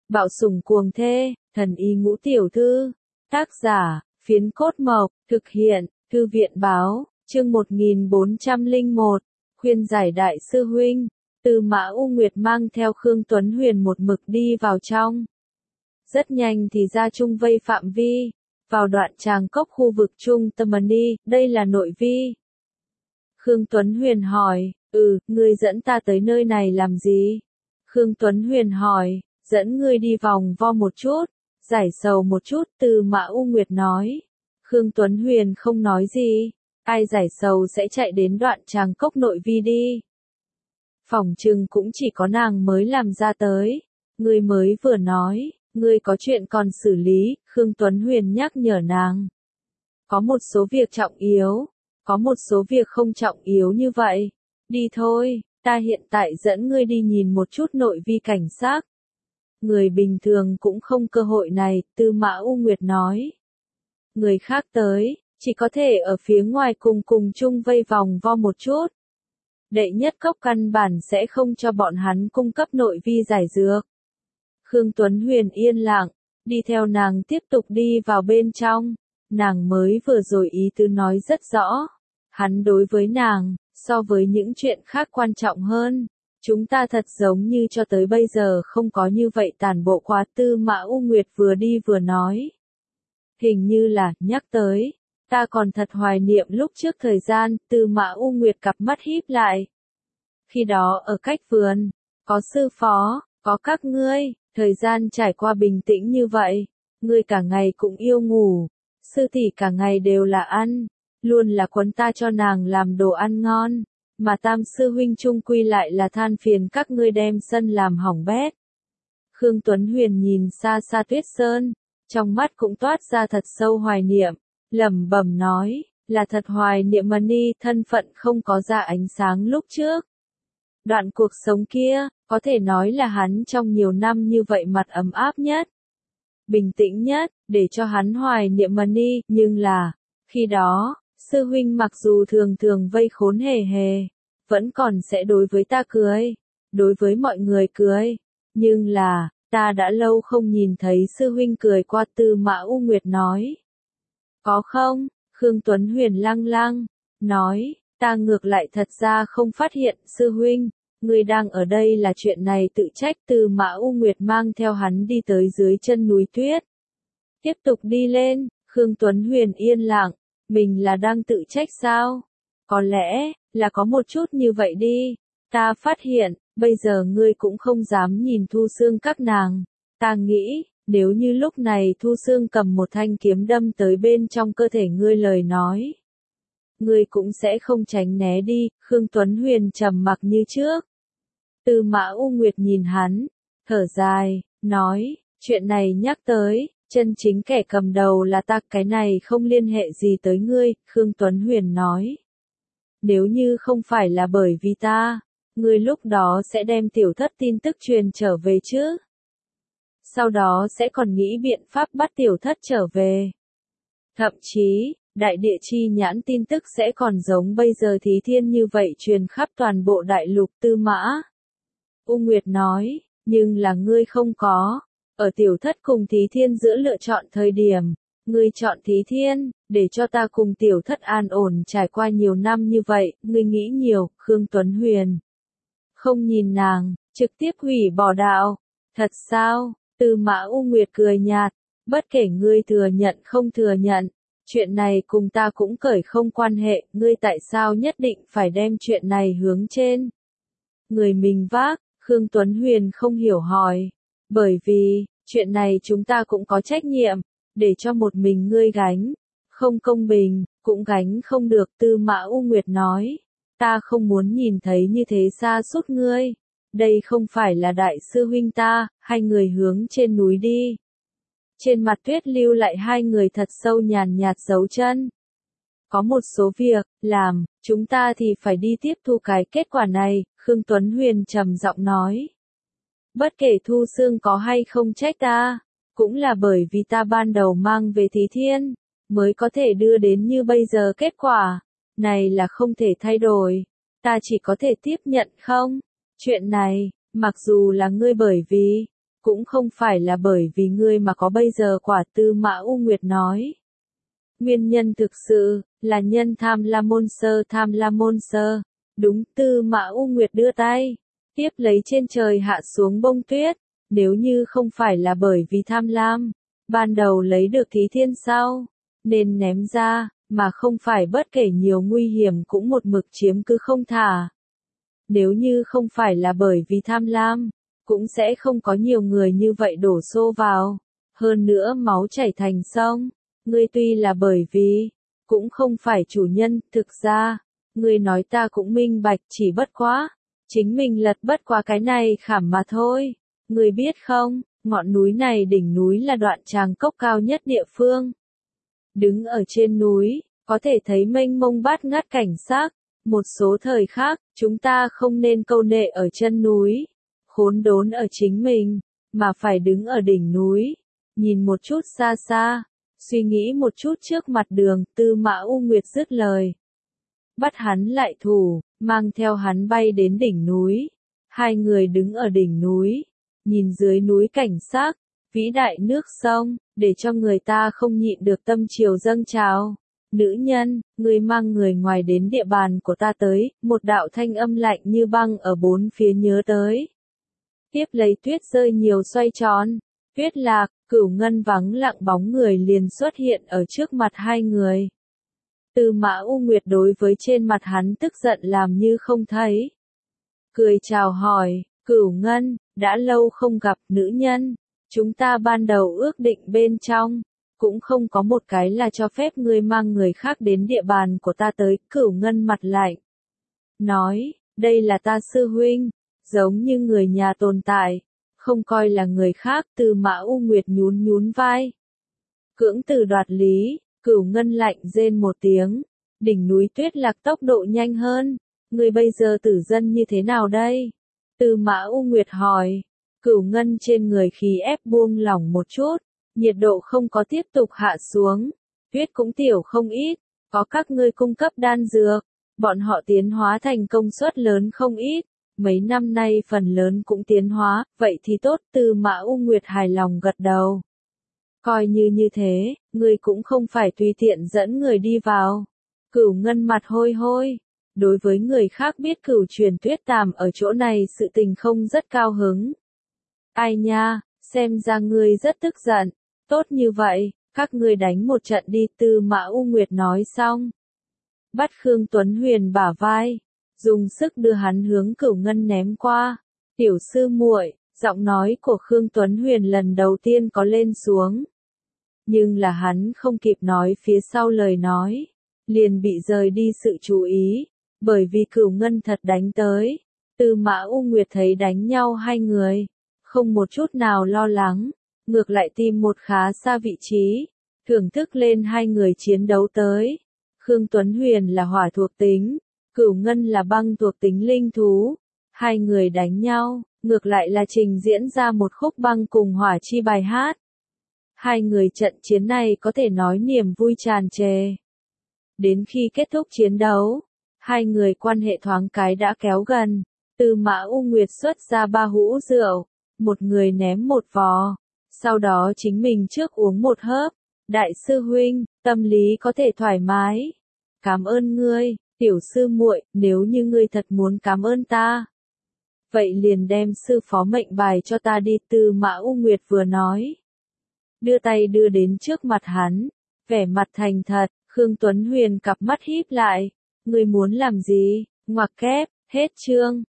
Bạo sủng cuồng thê, thần y ngũ tiểu thư. Tác giả, Phiến Cốt Mộc, thực hiện, Thư viện báo, chương 1401, khuyên giải đại sư huynh. Tư Mã U Nguyệt mang theo Khương Tuấn Huyền một mực đi vào trong. Rất nhanh thì ra trung vây phạm vi, vào đoạn tràng cốc khu vực trung tâm đi, đây là nội vi. Khương Tuấn Huyền hỏi, ngươi dẫn ta tới nơi này làm gì? Khương Tuấn Huyền hỏi, dẫn ngươi đi vòng vo một chút, giải sầu một chút, Tư Mã U Nguyệt nói. Khương Tuấn Huyền không nói gì, ai giải sầu sẽ chạy đến đoạn tràng cốc nội vi đi. Phỏng chừng cũng chỉ có nàng mới làm ra tới. Ngươi mới vừa nói, ngươi có chuyện còn xử lý, Khương Tuấn Huyền nhắc nhở nàng. Có một số việc trọng yếu, có một số việc không trọng yếu như vậy. Đi thôi, ta hiện tại dẫn ngươi đi nhìn một chút nội vi cảnh sát. Người bình thường cũng không cơ hội này, Tư Mã U Nguyệt nói. Người khác tới, chỉ có thể ở phía ngoài cùng chung vây vòng vo một chút. Đệ nhất cốc căn bản sẽ không cho bọn hắn cung cấp nội vi giải dược. Khương Tuấn Huyền yên lặng, đi theo nàng tiếp tục đi vào bên trong. Nàng mới vừa rồi ý tứ nói rất rõ. Hắn đối với nàng, so với những chuyện khác quan trọng hơn. Chúng ta thật giống như cho tới bây giờ không có như vậy tàn bộ quá. Tư Mã U Nguyệt vừa đi vừa nói. Hình như là, nhắc tới. Ta còn thật hoài niệm lúc trước thời gian, Tư Mã U Nguyệt cặp mắt híp lại. Khi đó ở cách vườn, có sư phó, có các ngươi, thời gian trải qua bình tĩnh như vậy. Ngươi cả ngày cũng yêu ngủ, sư tỷ cả ngày đều là ăn, luôn là quấn ta cho nàng làm đồ ăn ngon, mà tam sư huynh chung quy lại là than phiền các ngươi đem sân làm hỏng bét. Khương Tuấn Huyền nhìn xa xa Tuyết Sơn, trong mắt cũng toát ra thật sâu hoài niệm, lẩm bẩm nói, là thật hoài niệm Mani, thân phận không có ra ánh sáng lúc trước. Đoạn cuộc sống kia, có thể nói là hắn trong nhiều năm như vậy mặt ấm áp nhất, bình tĩnh nhất, để cho hắn hoài niệm Mani, nhưng là, khi đó, sư huynh mặc dù thường thường vây khốn hề hề, vẫn còn sẽ đối với ta cười, đối với mọi người cười, nhưng là, ta đã lâu không nhìn thấy sư huynh cười qua. Tư Mã U Nguyệt nói. Có không? Khương Tuấn Huyền lăng lăng, nói, ta ngược lại thật ra không phát hiện, sư huynh, ngươi đang ở đây là chuyện này tự trách. Tư Mã U Nguyệt mang theo hắn đi tới dưới chân núi tuyết. Tiếp tục đi lên, Khương Tuấn Huyền yên lặng, mình là đang tự trách sao? Có lẽ, là có một chút như vậy đi, ta phát hiện, bây giờ ngươi cũng không dám nhìn Thu Xương các nàng, ta nghĩ, nếu như lúc này Thu Xương cầm một thanh kiếm đâm tới bên trong cơ thể ngươi lời nói, ngươi cũng sẽ không tránh né đi. Khương Tuấn Huyền trầm mặc như trước. Tư Mã U Nguyệt nhìn hắn, thở dài, nói, chuyện này nhắc tới, chân chính kẻ cầm đầu là ta, cái này không liên hệ gì tới ngươi. Khương Tuấn Huyền nói, nếu như không phải là bởi vì ta, ngươi lúc đó sẽ đem tiểu thất tin tức truyền trở về chứ? Sau đó sẽ còn nghĩ biện pháp bắt tiểu thất trở về. Thậm chí, đại địa chi nhãn tin tức sẽ còn giống bây giờ Thí Thiên như vậy truyền khắp toàn bộ đại lục. Tư Mã U Nguyệt nói, nhưng là ngươi không có. Ở tiểu thất cùng Thí Thiên giữa lựa chọn thời điểm, ngươi chọn Thí Thiên, để cho ta cùng tiểu thất an ổn trải qua nhiều năm như vậy, ngươi nghĩ nhiều. Khương Tuấn Huyền không nhìn nàng, trực tiếp hủy bỏ đạo. Thật sao? Tư Mã U Nguyệt cười nhạt, bất kể ngươi thừa nhận không thừa nhận, chuyện này cùng ta cũng cởi không quan hệ, ngươi tại sao nhất định phải đem chuyện này hướng trên người mình vác? Khương Tuấn Huyền không hiểu hỏi, bởi vì, chuyện này chúng ta cũng có trách nhiệm, để cho một mình ngươi gánh, không công bình, cũng gánh không được. Tư Mã U Nguyệt nói, ta không muốn nhìn thấy như thế sa sút ngươi. Đây không phải là đại sư huynh ta. Hai người hướng trên núi đi. Trên mặt tuyết lưu lại hai người thật sâu nhàn nhạt dấu chân. Có một số việc, làm, chúng ta thì phải đi tiếp thu cái kết quả này. Khương Tuấn Huyền trầm giọng nói. Bất kể Thu Xương có hay không trách ta, cũng là bởi vì ta ban đầu mang về Thí Thiên, mới có thể đưa đến như bây giờ kết quả. Này là không thể thay đổi. Ta chỉ có thể tiếp nhận không? Chuyện này, mặc dù là ngươi bởi vì cũng không phải là bởi vì ngươi mà có bây giờ quả. Tư Mã U Nguyệt nói. Nguyên nhân thực sự, là nhân tham lam môn sơ. Đúng. Tư Mã U Nguyệt đưa tay, tiếp lấy trên trời hạ xuống bông tuyết. Nếu như không phải là bởi vì tham lam, ban đầu lấy được Thí Thiên sau, nên ném ra, mà không phải bất kể nhiều nguy hiểm cũng một mực chiếm cứ không thả. Nếu như không phải là bởi vì tham lam, cũng sẽ không có nhiều người như vậy đổ xô vào. Hơn nữa máu chảy thành sông, ngươi tuy là bởi vì, cũng không phải chủ nhân. Thực ra, ngươi nói ta cũng minh bạch, chỉ bất quá, chính mình lật bất qua cái này khảm mà thôi. Ngươi biết không, ngọn núi này đỉnh núi là đoạn tràng cốc cao nhất địa phương. Đứng ở trên núi, có thể thấy mênh mông bát ngát cảnh sắc. Một số thời khác, chúng ta không nên câu nệ ở chân núi, khốn đốn ở chính mình, mà phải đứng ở đỉnh núi, nhìn một chút xa xa, suy nghĩ một chút trước mặt đường. Tư Mã U Nguyệt dứt lời, bắt hắn lại thủ, mang theo hắn bay đến đỉnh núi. Hai người đứng ở đỉnh núi, nhìn dưới núi cảnh sắc, vĩ đại nước sông, để cho người ta không nhịn được tâm triều dâng trào. Nữ nhân, ngươi mang người ngoài đến địa bàn của ta tới. Một đạo thanh âm lạnh như băng ở bốn phía nhớ tới. Tiếp lấy tuyết rơi nhiều xoay tròn, tuyết lạc. Cửu Ngân vắng lặng bóng người liền xuất hiện ở trước mặt hai người. Tư Mã U Nguyệt đối với trên mặt hắn tức giận làm như không thấy, cười chào hỏi. Cửu Ngân, đã lâu không gặp. Nữ nhân, chúng ta ban đầu ước định bên trong, cũng không có một cái là cho phép ngươi mang người khác đến địa bàn của ta tới. Cửu Ngân mặt lạnh, nói, đây là ta sư huynh, giống như người nhà tồn tại, không coi là người khác. Tư Mã U Nguyệt nhún nhún vai, cưỡng từ đoạt lý. Cửu Ngân lạnh rên một tiếng, đỉnh núi tuyết lạc tốc độ nhanh hơn. Ngươi bây giờ tử dân như thế nào đây? Tư Mã U Nguyệt hỏi. Cửu Ngân trên người khí ép buông lỏng một chút, nhiệt độ không có tiếp tục hạ xuống, tuyết cũng tiểu không ít, có các ngươi cung cấp đan dược, bọn họ tiến hóa thành công suất lớn không ít, mấy năm nay phần lớn cũng tiến hóa, vậy thì tốt. Tư Mã U Nguyệt hài lòng gật đầu. Coi như thế, ngươi cũng không phải tùy tiện dẫn người đi vào. Cửu Ngân mặt hôi hôi, đối với người khác biết cửu truyền tuyết tàm ở chỗ này sự tình không rất cao hứng. Ai nha, xem ra ngươi rất tức giận. Tốt như vậy, các ngươi đánh một trận đi. Tư Mã U Nguyệt nói xong, bắt Khương Tuấn Huyền bả vai, dùng sức đưa hắn hướng Cửu Ngân ném qua. Tiểu sư muội, giọng nói của Khương Tuấn Huyền lần đầu tiên có lên xuống. Nhưng là hắn không kịp nói phía sau lời nói, liền bị rời đi sự chú ý, bởi vì Cửu Ngân thật đánh tới. Tư Mã U Nguyệt thấy đánh nhau hai người, không một chút nào lo lắng, ngược lại tìm một khá xa vị trí, thưởng thức lên hai người chiến đấu tới. Khương Tuấn Huyền là hỏa thuộc tính, Cửu Ngân là băng thuộc tính linh thú. Hai người đánh nhau, ngược lại là trình diễn ra một khúc băng cùng hỏa chi bài hát. Hai người trận chiến này có thể nói niềm vui tràn trề. Đến khi kết thúc chiến đấu, hai người quan hệ thoáng cái đã kéo gần. Tư Mã U Nguyệt xuất ra 3 hũ rượu, một người ném một vò, sau đó chính mình trước uống một hớp. Đại sư huynh, tâm lý có thể thoải mái. Cảm ơn ngươi, tiểu sư muội, nếu như ngươi thật muốn cảm ơn ta, vậy liền đem sư phó mệnh bài cho ta đi. Tư Mã U Nguyệt vừa nói, đưa tay đưa đến trước mặt hắn, vẻ mặt thành thật. Khương Tuấn Huyền cặp mắt híp lại, ngươi muốn làm gì? Ngoặc kép, hết chương.